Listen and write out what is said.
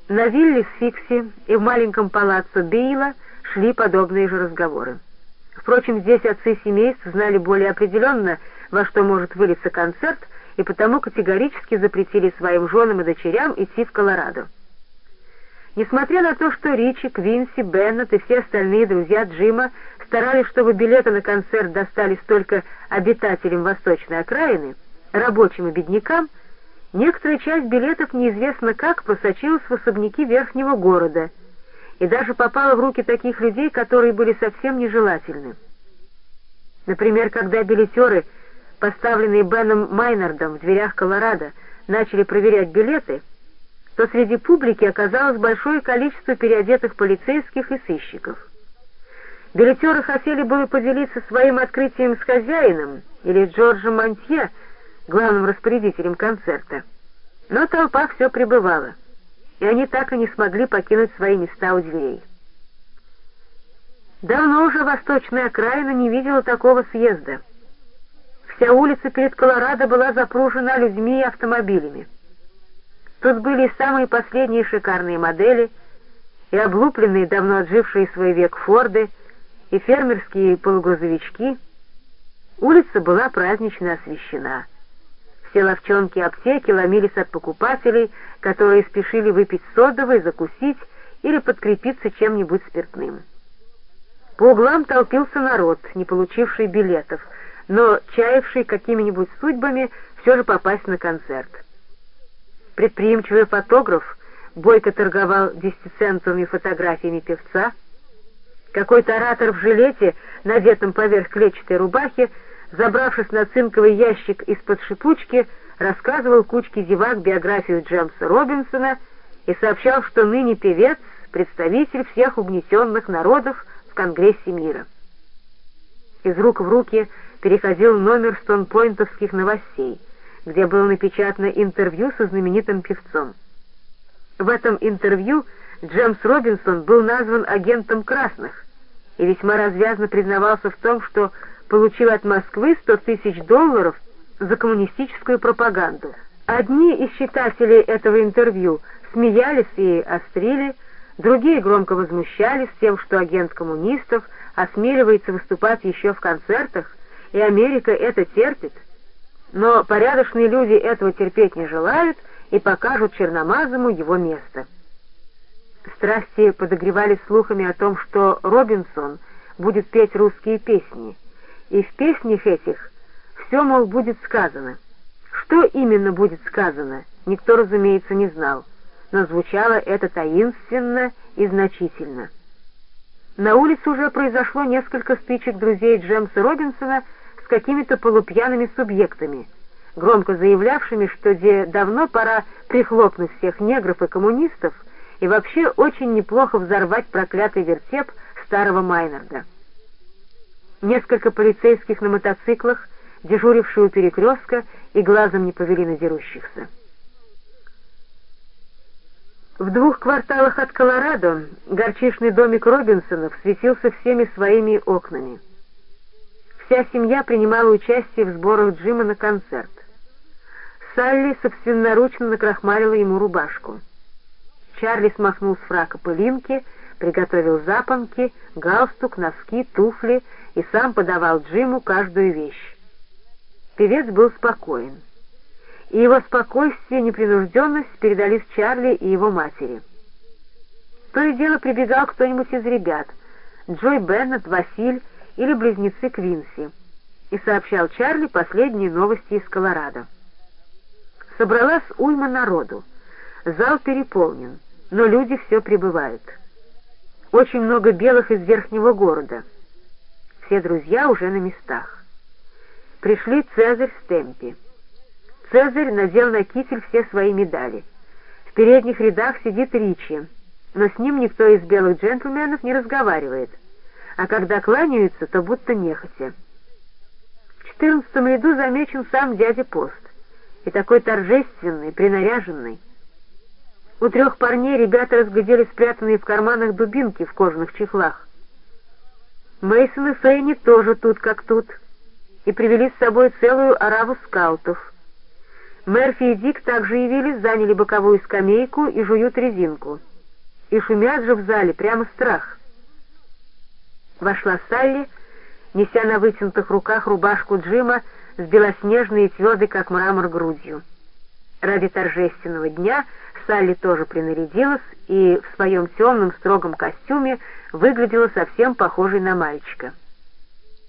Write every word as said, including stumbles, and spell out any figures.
На вилле Сфикси и в маленьком палаццо Бейла шли подобные же разговоры. Впрочем, здесь отцы семейств знали более определенно, во что может вылиться концерт, и потому категорически запретили своим женам и дочерям идти в Колорадо. Несмотря на то, что Ричи, Квинси, Беннет и все остальные друзья Джима старались, чтобы билеты на концерт достались только обитателям восточной окраины, рабочим и беднякам, некоторая часть билетов неизвестно как просочилась в особняки верхнего города и даже попала в руки таких людей, которые были совсем нежелательны. Например, когда билетеры, поставленные Беном Майнардом в дверях Колорадо, начали проверять билеты, то среди публики оказалось большое количество переодетых полицейских и сыщиков. Билетеры хотели было поделиться своим открытием с хозяином или Джорджем Монтье, главным распорядителем концерта, но толпа все прибывала, и они так и не смогли покинуть свои места у дверей. Давно уже восточная окраина не видела такого съезда. Вся улица перед Колорадо была запружена людьми и автомобилями. Тут были и самые последние шикарные модели, и облупленные, давно отжившие свой век Форды, и фермерские полугрузовички. Улица была празднично освещена. Все лавчонки и аптеки ломились от покупателей, которые спешили выпить содовой, закусить или подкрепиться чем-нибудь спиртным. По углам толпился народ, не получивший билетов, но чаявший какими-нибудь судьбами все же попасть на концерт. Предприимчивый фотограф бойко торговал десятицентовыми фотографиями певца. Какой-то оратор в жилете, надетом поверх клетчатой рубахи, забравшись на цинковый ящик из-под шипучки, рассказывал кучке зевак биографию Джемса Робинсона и сообщал, что ныне певец — представитель всех угнетенных народов в Конгрессе мира. Из рук в руки переходил номер стонпойнтовских новостей, где было напечатано интервью со знаменитым певцом. В этом интервью Джемс Робинсон был назван агентом красных и весьма развязно признавался в том, что получил от Москвы сто тысяч долларов за коммунистическую пропаганду. Одни из читателей этого интервью смеялись и острили, другие громко возмущались тем, что агент коммунистов осмеливается выступать еще в концертах, и Америка это терпит. Но порядочные люди этого терпеть не желают и покажут черномазому его место. Страсти подогревались слухами о том, что Робинсон будет петь русские песни, и в песнях этих все, мол, будет сказано. Что именно будет сказано, никто, разумеется, не знал, но звучало это таинственно и значительно. На улице уже произошло несколько стычек друзей Джемса Робинсона с какими-то полупьяными субъектами, громко заявлявшими, что где давно пора прихлопнуть всех негров и коммунистов и вообще очень неплохо взорвать проклятый вертеп старого Майнарда. Несколько полицейских на мотоциклах, дежурившие у перекрестка, и глазом не повели на дерущихся. В двух кварталах от Колорадо горчичный домик Робинсонов светился всеми своими окнами. Вся семья принимала участие в сборах Джима на концерт. Салли собственноручно накрахмалила ему рубашку. Чарли смахнул с фрака пылинки, приготовил запонки, галстук, носки, туфли и сам подавал Джиму каждую вещь. Певец был спокоен, и его спокойствие и непринужденность передались Чарли и его матери. То и дело прибегал кто-нибудь из ребят, Джой Беннет, Василь или близнецы Квинси, и сообщал Чарли последние новости из Колорадо. Собралась уйма народу, зал переполнен, но люди все прибывают. Очень много белых из верхнего города. Все друзья уже на местах. Пришли Цезарь с Темпи. Цезарь надел на китель все свои медали. В передних рядах сидит Ричи, но с ним никто из белых джентльменов не разговаривает, а когда кланяются, то будто нехотя. В четырнадцатом ряду замечен сам дядя Пост, и такой торжественный, принаряженный. У трех парней ребята разглядели спрятанные в карманах дубинки в кожаных чехлах. Мейсон и Фейни тоже тут как тут, и привели с собой целую ораву скаутов. Мерфи и Дик также явились, заняли боковую скамейку и жуют резинку. И шумят же в зале, прямо страх. Вошла Салли, неся на вытянутых руках рубашку Джима с белоснежной и твердой, как мрамор, грудью. Ради торжественного дня Салли тоже принарядилась и в своем темном строгом костюме выглядела совсем похожей на мальчика.